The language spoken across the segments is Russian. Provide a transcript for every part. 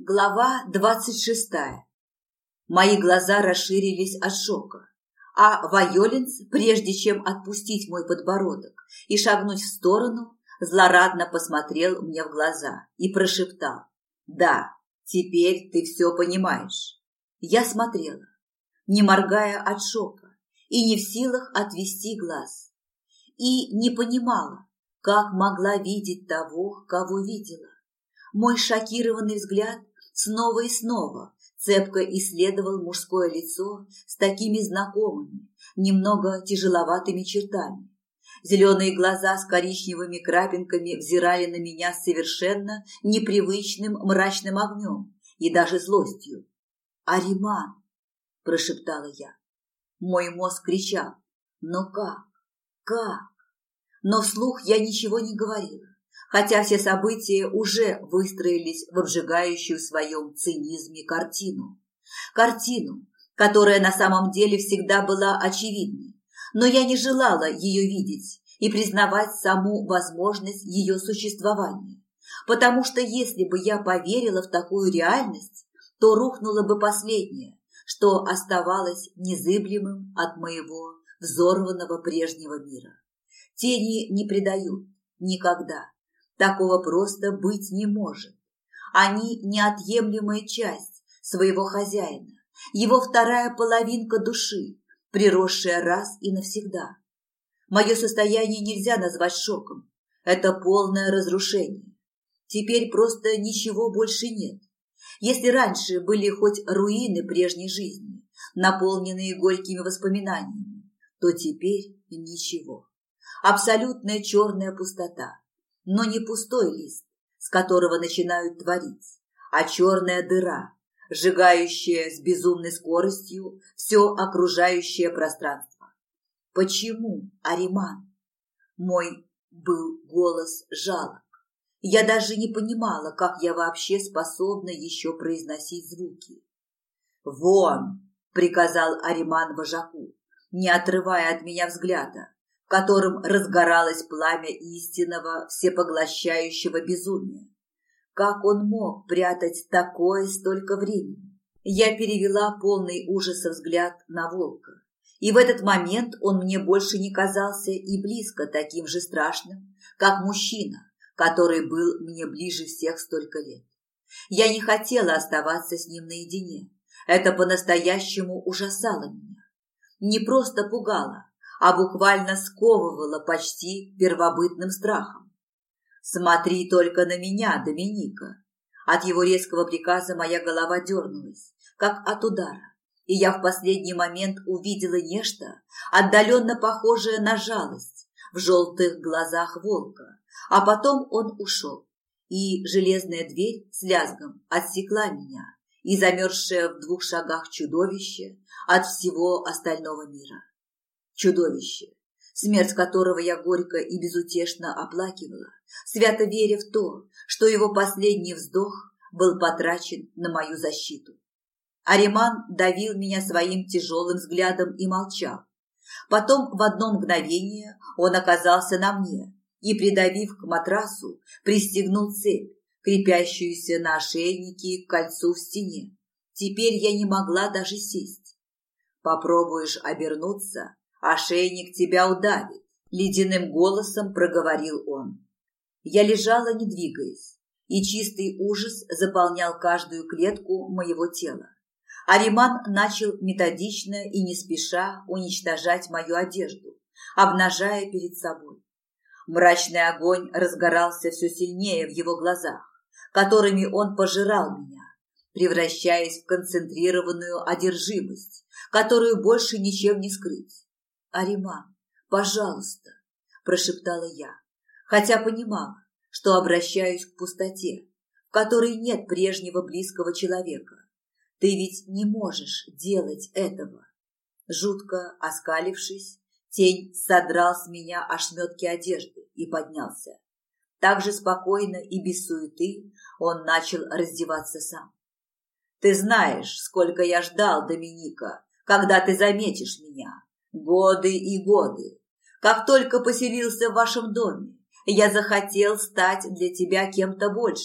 Глава 26. Мои глаза расширились от шока, а Вайоленс, прежде чем отпустить мой подбородок и шагнуть в сторону, злорадно посмотрел мне в глаза и прошептал: «Да, теперь ты все понимаешь». Я смотрела, не моргая от шока и не в силах отвести глаз, и не понимала, как могла видеть того, кого видела. Мой шокированный взгляд снова и снова цепко исследовал мужское лицо с такими знакомыми, немного тяжеловатыми чертами. Зеленые глаза с коричневыми крапинками взирали на меня с совершенно непривычным мрачным огнем и даже злостью. «Ариман!» – прошептала я. Мой мозг кричал: «Но как? Как?» Но вслух я ничего не говорила, хотя все события уже выстроились в обжигающую в своем цинизме картину. Картину, которая на самом деле всегда была очевидной, но я не желала ее видеть и признавать саму возможность ее существования, потому что если бы я поверила в такую реальность, то рухнуло бы последнее, что оставалось незыблемым от моего взорванного прежнего мира. Тени не предают никогда. Такого просто быть не может. Они неотъемлемая часть своего хозяина, его вторая половинка души, приросшая раз и навсегда. Мое состояние нельзя назвать шоком. Это полное разрушение. Теперь просто ничего больше нет. Если раньше были хоть руины прежней жизни, наполненные горькими воспоминаниями, то теперь ничего. Абсолютная черная пустота. Но не пустой лист, с которого начинают творить, а черная дыра, сжигающая с безумной скоростью все окружающее пространство. Почему, Ариман? Мой был голос жалок. Я даже не понимала, как я вообще способна еще произносить звуки. «Вон!» – приказал Ариман вожаку, не отрывая от меня взгляда, в котором разгоралось пламя истинного всепоглощающего безумия. Как он мог прятать такое столько времени? Я перевела полный ужаса взгляд на волка, и в этот момент он мне больше не казался и близко таким же страшным, как мужчина, который был мне ближе всех столько лет. Я не хотела оставаться с ним наедине. Это по-настоящему ужасало меня. Не просто пугало, а буквально сковывала почти первобытным страхом. «Смотри только на меня, Доминика!» От его резкого приказа моя голова дернулась, как от удара, и я в последний момент увидела нечто, отдаленно похожее на жалость, в желтых глазах волка, а потом он ушел, и железная дверь с лязгом отсекла меня и замерзшее в 2 шагах чудовище от всего остального мира. Чудовище, смерть которого я горько и безутешно оплакивала, свято веря в то, что его последний вздох был потрачен на мою защиту. Ариман давил меня своим тяжелым взглядом и молчал. Потом в одно мгновение он оказался на мне и, придавив к матрасу, пристегнул цепь, крепящуюся на ошейнике к кольцу в стене. Теперь я не могла даже сесть. «Попробуешь обернуться, ошейник тебя удавит», – ледяным голосом проговорил он. Я лежала, не двигаясь, и чистый ужас заполнял каждую клетку моего тела. Ариман начал методично и не спеша уничтожать мою одежду, обнажая перед собой. Мрачный огонь разгорался все сильнее в его глазах, которыми он пожирал меня, превращаясь в концентрированную одержимость, которую больше ничем не скрыть. «Ариман, пожалуйста», – прошептала я, хотя понимала, что обращаюсь к пустоте, в которой нет прежнего близкого человека. «Ты ведь не можешь делать этого». Жутко оскалившись, тень содрал с меня ошметки одежды и поднялся. Так же спокойно и без суеты он начал раздеваться сам. «Ты знаешь, сколько я ждал, Доминика, когда ты заметишь меня. Годы и годы. Как только поселился в вашем доме, я захотел стать для тебя кем-то большим,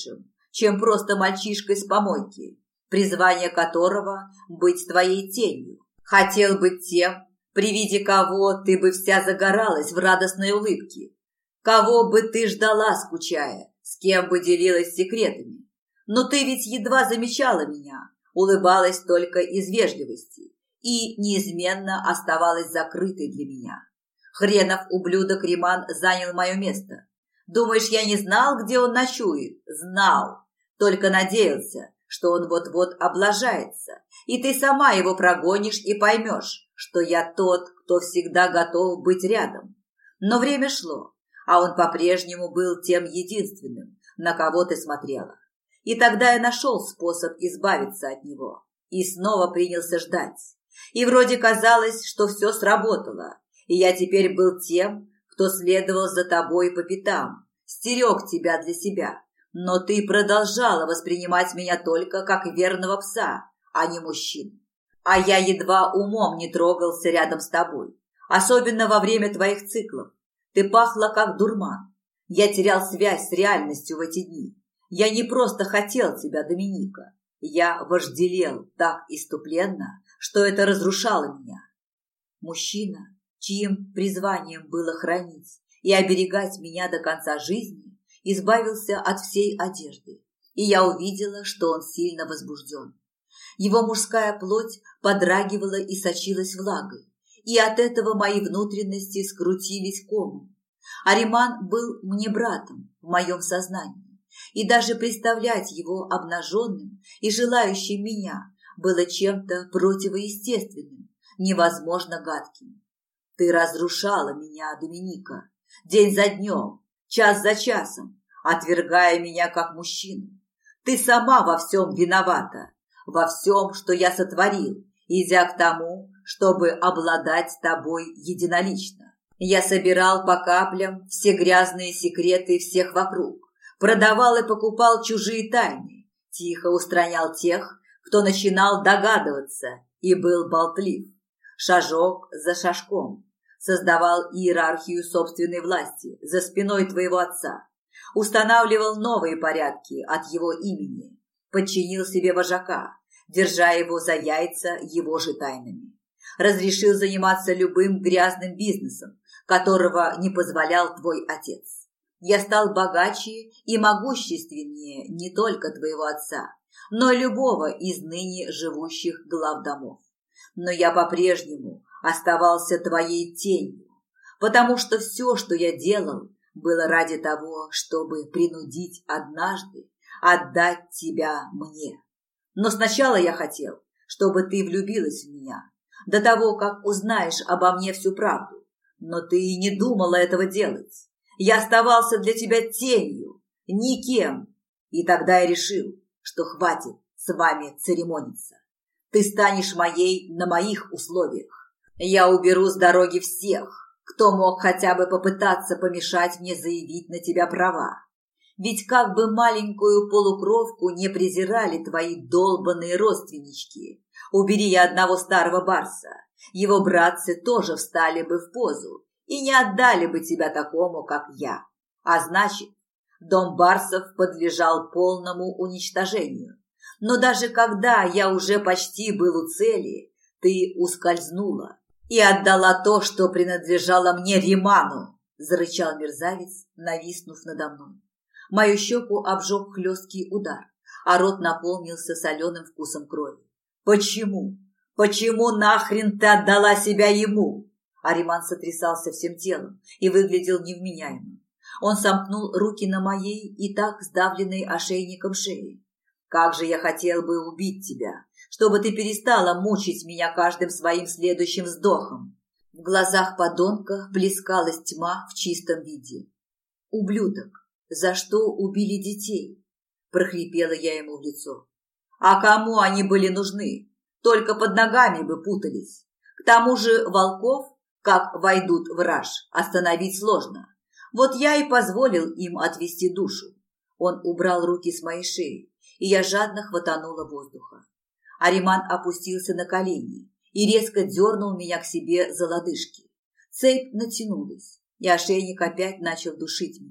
чем просто мальчишкой с помойки, призвание которого – быть твоей тенью. Хотел быть тем, при виде кого ты бы вся загоралась в радостной улыбке, кого бы ты ждала, скучая, с кем бы делилась секретами. Но ты ведь едва замечала меня, улыбалась только из вежливости и неизменно оставалась закрытой для меня. Хренов ублюдок Риман занял мое место. Думаешь, я не знал, где он ночует? Знал. Только надеялся, что он вот-вот облажается, и ты сама его прогонишь и поймешь, что я тот, кто всегда готов быть рядом. Но время шло, а он по-прежнему был тем единственным, на кого ты смотрела. И тогда я нашел способ избавиться от него и снова принялся ждать. И вроде казалось, что все сработало, и я теперь был тем, кто следовал за тобой по пятам, стерег тебя для себя. Но ты продолжала воспринимать меня только как верного пса, а не мужчину. А я едва умом не трогался рядом с тобой, особенно во время твоих циклов. Ты пахла как дурман. Я терял связь с реальностью в эти дни. Я не просто хотел тебя, Доминика. Я вожделел так иступленно, что это разрушало меня. Мужчина, чьим призванием было хранить и оберегать меня до конца жизни, избавился от всей одежды, и я увидела, что он сильно возбужден. Его мужская плоть подрагивала и сочилась влагой, и от этого мои внутренности скрутились комом. Ариман был мне братом в моем сознании, и даже представлять его обнаженным и желающим меня было чем-то противоестественным, невозможно гадким. Ты разрушала меня, Доминика, день за днем, час за часом, отвергая меня как мужчину. Ты сама во всем виновата, во всем, что я сотворил, идя к тому, чтобы обладать тобой единолично. Я собирал по каплям все грязные секреты всех вокруг, продавал и покупал чужие тайны, тихо устранял тех, кто начинал догадываться и был болтлив, шажок за шажком. Создавал иерархию собственной власти за спиной твоего отца, устанавливал новые порядки от его имени, подчинил себе вожака, держа его за яйца его же тайнами, разрешил заниматься любым грязным бизнесом, которого не позволял твой отец. Я стал богаче и могущественнее не только твоего отца, но и любого из ныне живущих глав домов. Но я по-прежнему оставался твоей тенью, потому что все, что я делал, было ради того, чтобы принудить однажды отдать тебя мне. Но сначала я хотел, чтобы ты влюбилась в меня, до того, как узнаешь обо мне всю правду. Но ты и не думала этого делать. Я оставался для тебя тенью, никем. И тогда я решил, что хватит с вами церемониться. Ты станешь моей на моих условиях. Я уберу с дороги всех, кто мог хотя бы попытаться помешать мне заявить на тебя права. Ведь как бы маленькую полукровку не презирали твои долбаные родственнички, убери я одного старого барса, его братцы тоже встали бы в позу и не отдали бы тебя такому, как я. А значит, дом барсов подлежал полному уничтожению. Но даже когда я уже почти был у цели, ты ускользнула и отдала то, что принадлежало мне Риману, зарычал мерзавец, нависнув надо мной. Мою щеку обжег хлесткий удар, а рот наполнился соленым вкусом крови. Почему? Почему нахрен ты отдала себя ему? Ариман сотрясался всем телом и выглядел невменяемым. Он сомкнул руки на моей и так сдавленной ошейником шеи. Как же я хотел бы убить тебя, чтобы ты перестала мучить меня каждым своим следующим вздохом. В глазах подонка плескалась тьма в чистом виде. «Ублюдок, за что убили детей?» – прохрипела я ему в лицо. «А кому они были нужны? Только под ногами бы путались. К тому же волков, как войдут в раж, остановить сложно. Вот я и позволил им отвести душу». Он убрал руки с моей шеи, и я жадно хватанула воздуха. Ариман опустился на колени и резко дернул меня к себе за лодыжки. Цепь натянулась, и ошейник опять начал душить меня.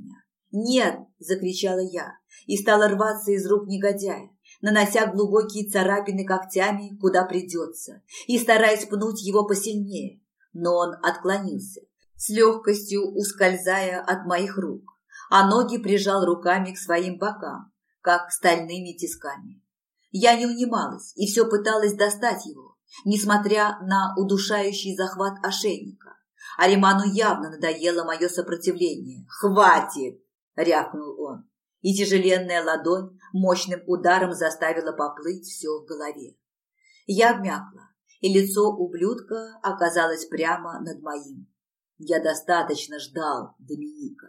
«Нет!» – закричала я и стала рваться из рук негодяя, нанося глубокие царапины когтями, куда придется, и стараясь пнуть его посильнее. Но он отклонился, с легкостью ускользая от моих рук, а ноги прижал руками к своим бокам, как стальными тисками. Я не унималась и все пыталась достать его, несмотря на удушающий захват ошейника. Ариману явно надоело мое сопротивление. «Хватит!» – рявкнул он, и тяжеленная ладонь мощным ударом заставила поплыть все в голове. Я обмякла, и лицо ублюдка оказалось прямо над моим. «Я достаточно ждал, Доминика.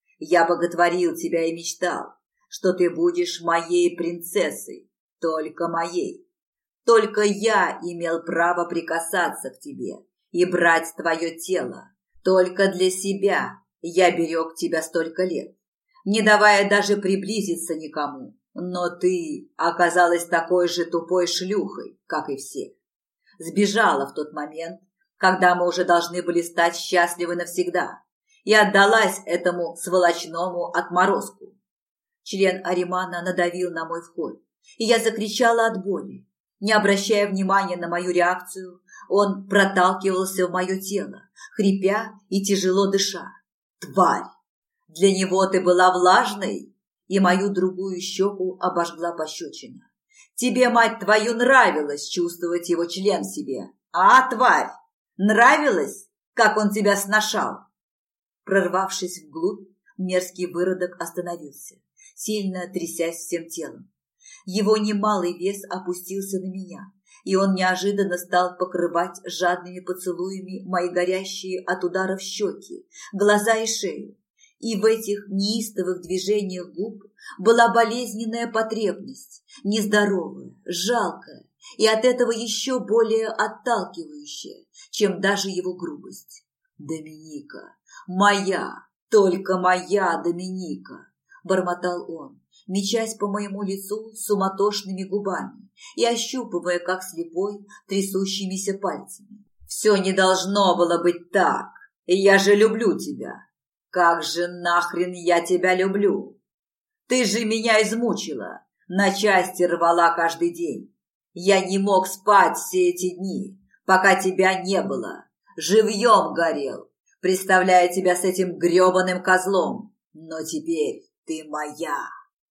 Я боготворил тебя и мечтал, что ты будешь моей принцессой, только моей. Только я имел право прикасаться к тебе и брать твое тело. Только для себя я берег тебя столько лет, не давая даже приблизиться никому. Но ты оказалась такой же тупой шлюхой, как и все. Сбежала в тот момент, когда мы уже должны были стать счастливы навсегда, и отдалась этому сволочному отморозку». Член Аримана надавил на мой вход, и я закричала от боли. Не обращая внимания на мою реакцию, он проталкивался в мое тело, хрипя и тяжело дыша. «Тварь! Для него ты была влажной!» И мою другую щеку обожгла пощечина. «Тебе, мать твою, нравилось чувствовать его член в себе, а, тварь? Нравилось, как он тебя сношал?» Прорвавшись вглубь, мерзкий выродок остановился, сильно трясясь всем телом. Его немалый вес опустился на меня, и он неожиданно стал покрывать жадными поцелуями мои горящие от ударов щеки, глаза и шею. И в этих неистовых движениях губ была болезненная потребность, нездоровая, жалкая и от этого еще более отталкивающая, чем даже его грубость. «Доминика, моя, только моя Доминика!» – бормотал он, мечась по моему лицу суматошными губами и ощупывая, как слепой, трясущимися пальцами. «Все не должно было быть так, я же люблю тебя. Как же нахрен я тебя люблю? Ты же меня измучила, на части рвала каждый день. Я не мог спать все эти дни, пока тебя не было. Живьем горел, представляя тебя с этим гребаным козлом. Но теперь ты моя,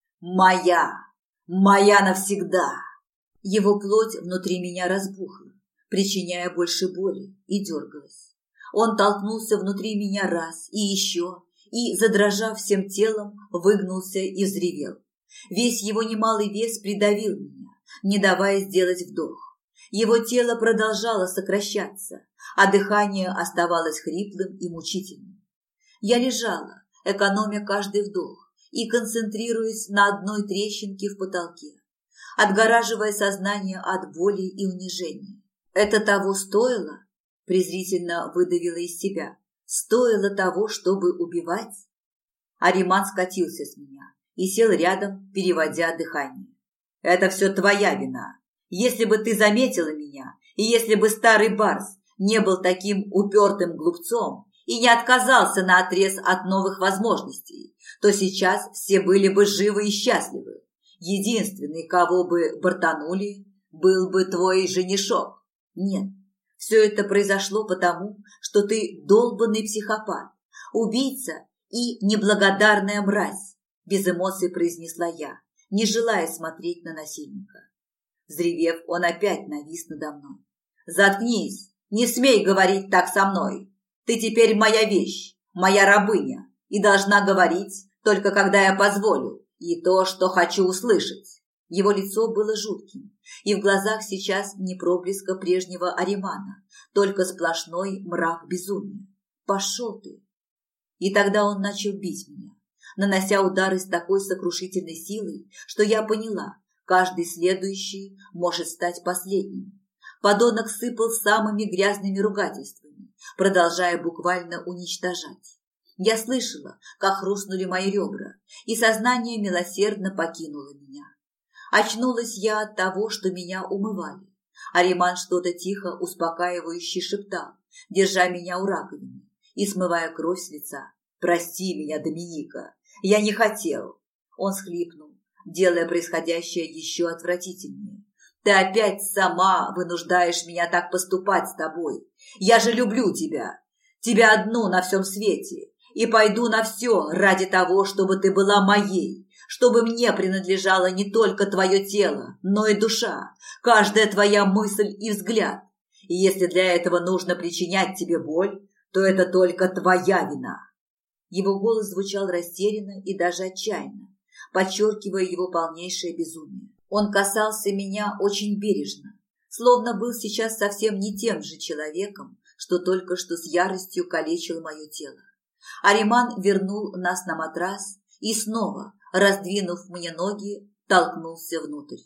моя, моя навсегда». Его плоть внутри меня разбухла, причиняя больше боли, и дергалась. Он толкнулся внутри меня раз и еще, и, задрожав всем телом, выгнулся и взревел. Весь его немалый вес придавил меня, не давая сделать вдох. Его тело продолжало сокращаться, а дыхание оставалось хриплым и мучительным. Я лежала, экономя каждый вдох и концентрируясь на одной трещинке в потолке, отгораживая сознание от боли и унижения. «Это того стоило?» – презрительно выдавила из себя. «Стоило того, чтобы убивать?» Ариман скатился с меня и сел рядом, переводя дыхание. «Это все твоя вина. Если бы ты заметила меня, и если бы старый Барс не был таким упертым глупцом и не отказался наотрез от новых возможностей, то сейчас все были бы живы и счастливы. Единственный, кого бы бортанули, был бы твой женишок. Нет, все это произошло потому, что ты долбанный психопат, убийца и неблагодарная мразь», без эмоций произнесла я, не желая смотреть на насильника. Взревев, он опять навис надо мной. «Заткнись, не смей говорить так со мной. Ты теперь моя вещь, моя рабыня, и должна говорить только когда я позволю, и то, что хочу услышать». Его лицо было жутким, и в глазах сейчас не проблеска прежнего Аримана, только сплошной мрак безумия. «Пошел ты!» И тогда он начал бить меня, нанося удары с такой сокрушительной силой, что я поняла, каждый следующий может стать последним. Подонок сыпал самыми грязными ругательствами, продолжая буквально уничтожать. Я слышала, как хрустнули мои ребра, и сознание милосердно покинуло меня. Очнулась я от того, что меня умывали. Ариман что-то тихо, успокаивающе шептал, держа меня у раковины и смывая кровь с лица. «Прости меня, Доминика, Я не хотел. Он схлипнул, делая происходящее еще отвратительнее. Ты опять сама вынуждаешь меня так поступать с тобой. Я же люблю тебя. Тебя одну на всем свете. И пойду на все ради того, чтобы ты была моей. Чтобы мне принадлежало не только твое тело, но и душа. Каждая твоя мысль и взгляд. И если для этого нужно причинять тебе боль, то это только твоя вина. Его голос звучал растерянно и даже отчаянно, подчеркивая его полнейшее безумие. Он касался меня очень бережно, словно был сейчас совсем не тем же человеком, что только что с яростью калечил мое тело. Ариман вернул нас на матрас и снова, раздвинув мне ноги, толкнулся внутрь.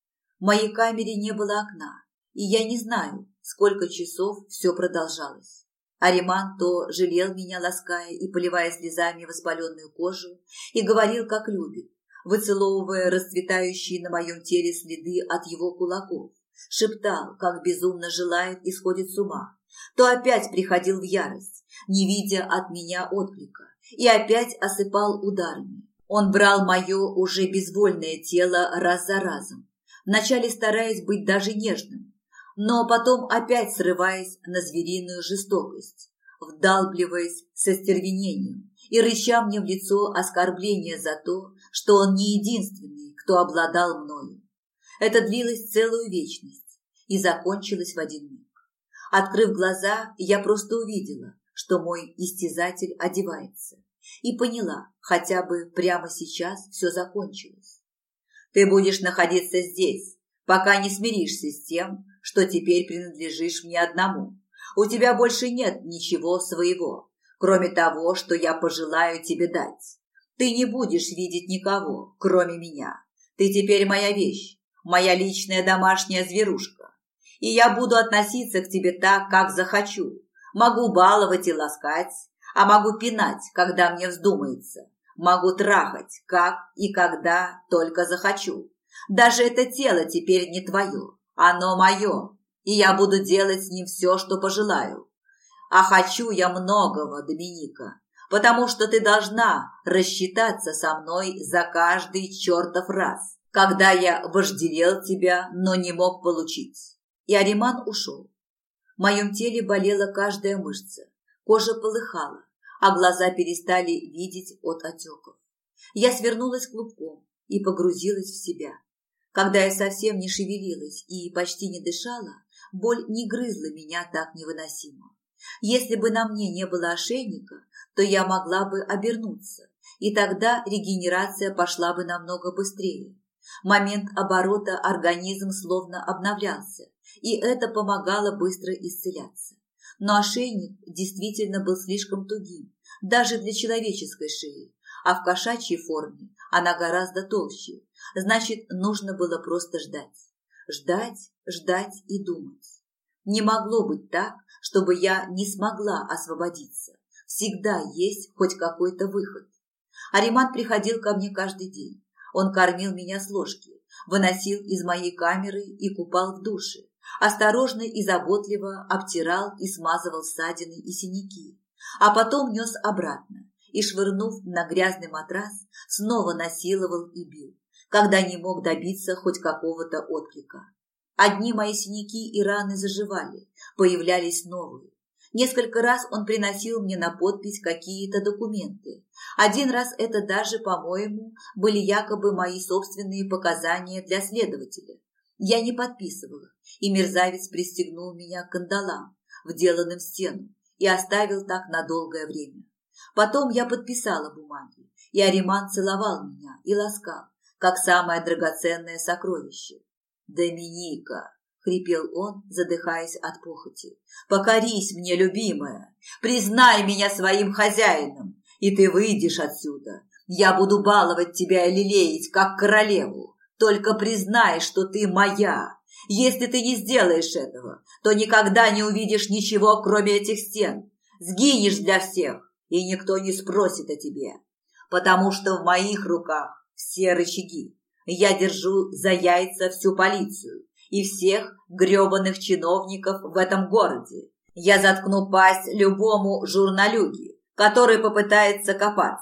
В моей камере не было окна, и я не знаю, сколько часов все продолжалось. Ариман то жалел меня, лаская и поливая слезами воспаленную кожу, и говорил, как любит, выцеловывая расцветающие на моем теле следы от его кулаков, шептал, как безумно желает и сходит с ума, то опять приходил в ярость, не видя от меня отклика, и опять осыпал ударами. Он брал мое уже безвольное тело раз за разом, вначале стараясь быть даже нежным, но потом опять срываясь на звериную жестокость, вдалбливаясь со стервенением и рыча мне в лицо оскорбления за то, что он не единственный, кто обладал мною. Это длилось целую вечность и закончилось в один миг. Открыв глаза, я просто увидела, что мой истязатель одевается, и поняла, хотя бы прямо сейчас все закончилось. Ты будешь находиться здесь, пока не смиришься с тем, что теперь принадлежишь мне одному. У тебя больше нет ничего своего, кроме того, что я пожелаю тебе дать. Ты не будешь видеть никого, кроме меня. Ты теперь моя вещь, моя личная домашняя зверушка. И я буду относиться к тебе так, как захочу. Могу баловать и ласкать, а могу пинать, когда мне вздумается. Могу трахать, как и когда только захочу. Даже это тело теперь не твое. Оно мое, и я буду делать с ним все, что пожелаю. А хочу я многого, Доминика, потому что ты должна рассчитаться со мной за каждый чертов раз, когда я вожделел тебя, но не мог получить. И Ариман ушел. В моем теле болела каждая мышца, кожа полыхала, а глаза перестали видеть от отеков. Я свернулась клубком и погрузилась в себя. Когда я совсем не шевелилась и почти не дышала, боль не грызла меня так невыносимо. Если бы на мне не было ошейника, то я могла бы обернуться, и тогда регенерация пошла бы намного быстрее. В момент оборота организм словно обновлялся, и это помогало быстро исцеляться. Но ошейник действительно был слишком тугим, даже для человеческой шеи, а в кошачьей форме она гораздо толще. Значит, нужно было просто ждать. Ждать, ждать и думать. Не могло быть так, чтобы я не смогла освободиться. Всегда есть хоть какой-то выход. Ариман приходил ко мне каждый день. Он кормил меня с ложки, выносил из моей камеры и купал в душе. Осторожно и заботливо обтирал и смазывал ссадины и синяки. А потом нес обратно и, швырнув на грязный матрас, снова насиловал и бил, когда не мог добиться хоть какого-то отклика. Одни мои синяки и раны заживали, появлялись новые. Несколько раз он приносил мне на подпись какие-то документы. Один раз это даже, по-моему, были якобы мои собственные показания для следователя. Я не подписывала, и мерзавец пристегнул меня к кандалам, вделанным в стену, и оставил так на долгое время. Потом я подписала бумаги, и Ариман целовал меня и ласкал, как самое драгоценное сокровище. «Доминика!» — хрипел он, задыхаясь от похоти. «Покорись мне, любимая! Признай меня своим хозяином, и ты выйдешь отсюда. Я буду баловать тебя и лелеять, как королеву. Только признай, что ты моя. Если ты не сделаешь этого, то никогда не увидишь ничего, кроме этих стен. Сгинешь для всех, и никто не спросит о тебе. Потому что в моих руках все рычаги. Я держу за яйца всю полицию и всех гребаных чиновников в этом городе. Я заткну пасть любому журналюге, который попытается копаться.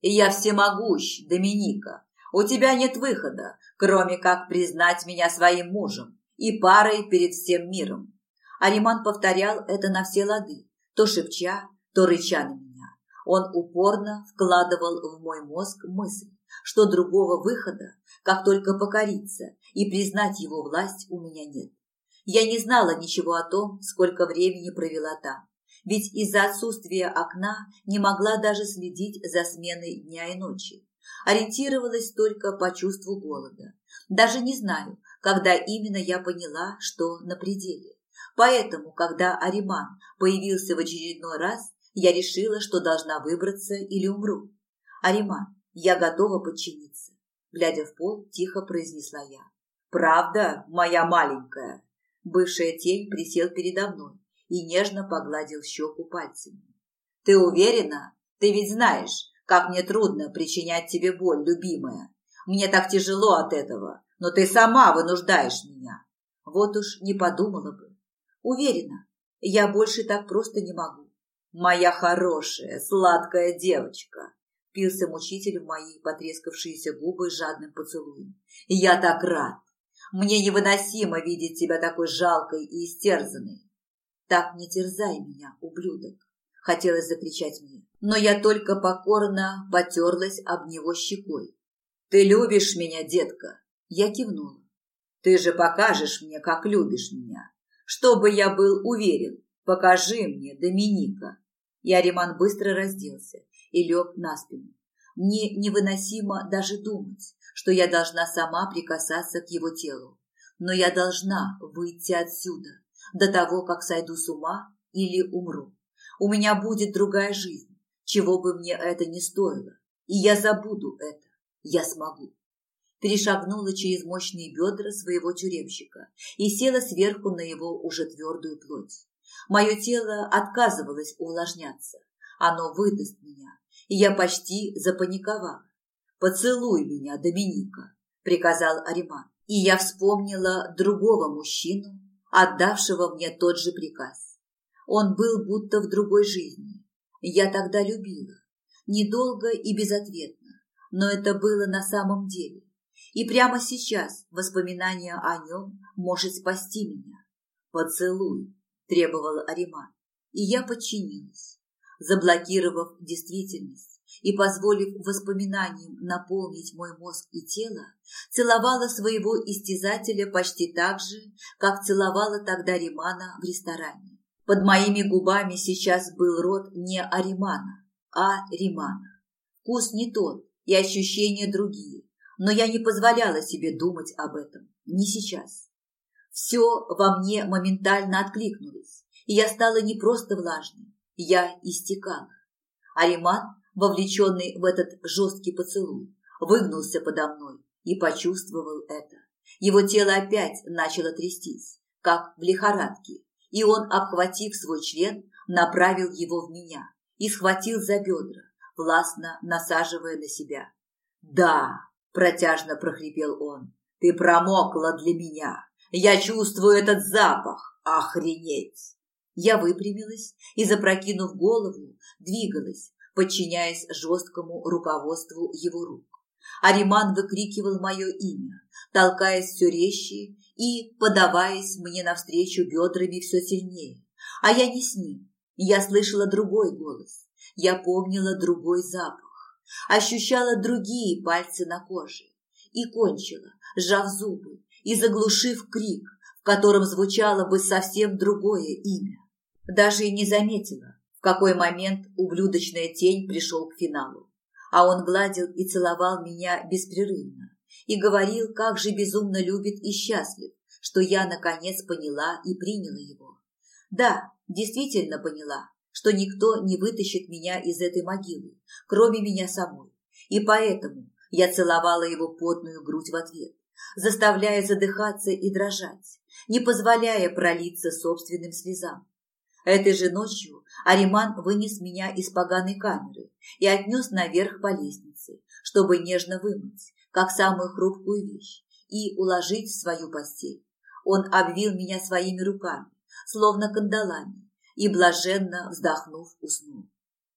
Я всемогущ, Доминика. У тебя нет выхода, кроме как признать меня своим мужем и парой перед всем миром. Ариман повторял это на все лады, то шепча, то рыча на меня. Он упорно вкладывал в мой мозг мысль, что другого выхода, как только покориться и признать его власть, у меня нет. Я не знала ничего о том, сколько времени провела там, ведь из-за отсутствия окна не могла даже следить за сменой дня и ночи. Ориентировалась только по чувству голода. Даже не знаю, когда именно я поняла, что на пределе. Поэтому, когда Ариман появился в очередной раз, я решила, что должна выбраться или умру. «Ариман, я готова подчиниться», – глядя в пол, тихо произнесла я. «Правда, моя маленькая?» Бывшая тень присел передо мной и нежно погладил щеку пальцами. «Ты уверена? Ты ведь знаешь, как мне трудно причинять тебе боль, любимая. Мне так тяжело от этого, но ты сама вынуждаешь меня». Вот уж не подумала бы. «Уверена, я больше так просто не могу». «Моя хорошая, сладкая девочка», – впился мучитель в мои потрескавшиеся губы жадным поцелуем. «Я так рад. Мне невыносимо видеть тебя такой жалкой и истерзанной». «Так не терзай меня, ублюдок», – хотелось закричать мне, но я только покорно потерлась об него щекой. «Ты любишь меня, детка?» Я кивнула. «Ты же покажешь мне, как любишь меня. Чтобы я был уверен, покажи мне, Доминика». И Ариман быстро разделся и лег на спину. Мне невыносимо даже думать, что я должна сама прикасаться к его телу. Но я должна выйти отсюда до того, как сойду с ума или умру. У меня будет другая жизнь, чего бы мне это ни стоило. И я забуду это. Я смогу. Перешагнула через мощные бедра своего тюремщика и села сверху на его уже твердую плоть. Мое тело отказывалось увлажняться. Оно выдаст меня, и я почти запаниковала. «Поцелуй меня, Доминика», – приказал Ариман. И я вспомнила другого мужчину, отдавшего мне тот же приказ. Он был будто в другой жизни. Я тогда любила. Недолго и безответно, но это было на самом деле. И прямо сейчас воспоминание о нем может спасти меня. «Поцелуй», – требовал Ариман, и я подчинилась. Заблокировав действительность и позволив воспоминаниям наполнить мой мозг и тело, целовала своего истязателя почти так же, как целовала тогда Римана в ресторане. Под моими губами сейчас был рот не Аримана, а Римана. Вкус не тот и ощущения другие, но я не позволяла себе думать об этом, не сейчас. Все во мне моментально откликнулось, и я стала не просто влажной, я истекала. Ариман, вовлеченный в этот жесткий поцелуй, выгнулся подо мной и почувствовал это. Его тело опять начало трястись, как в лихорадке, и он, обхватив свой член, направил его в меня и схватил за бедра, властно насаживая на себя. «Да!» – протяжно прохрипел он. «Ты промокла для меня! Я чувствую этот запах! Охренеть!» Я выпрямилась и, запрокинув голову, двигалась, подчиняясь жесткому руководству его рук. Ариман выкрикивал мое имя, толкаясь все резче и подаваясь мне навстречу бедрами все сильнее. А я не с ним. Я слышала другой голос. Я помнила другой запах. Ощущала другие пальцы на коже. И кончила, сжав зубы и заглушив крик, в котором звучало бы совсем другое имя. Даже и не заметила, в какой момент ублюдочная тень пришел к финалу. А он гладил и целовал меня беспрерывно и говорил, как же безумно любит и счастлив, что я, наконец, поняла и приняла его. Да, действительно поняла, что никто не вытащит меня из этой могилы, кроме меня самой. И поэтому я целовала его потную грудь в ответ, заставляя задыхаться и дрожать, не позволяя пролиться собственным слезам. Этой же ночью Ариман вынес меня из поганой камеры и отнес наверх по лестнице, чтобы нежно вымыть, как самую хрупкую вещь, и уложить в свою постель. Он обвил меня своими руками, словно кандалами, и, блаженно вздохнув, уснул.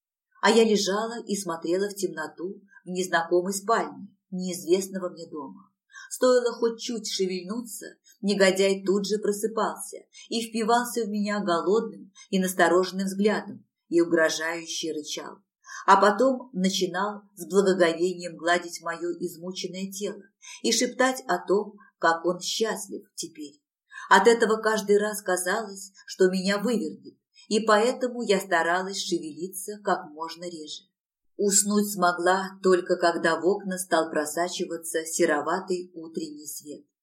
А я лежала и смотрела в темноту в незнакомой спальне неизвестного мне дома. Стоило хоть чуть шевельнуться, негодяй тут же просыпался и впивался в меня голодным и настороженным взглядом и угрожающе рычал. А потом начинал с благоговением гладить мое измученное тело и шептать о том, как он счастлив теперь. От этого каждый раз казалось, что меня вывернет, и поэтому я старалась шевелиться как можно реже. Уснуть смогла только когда в окна стал просачиваться сероватый утренний свет.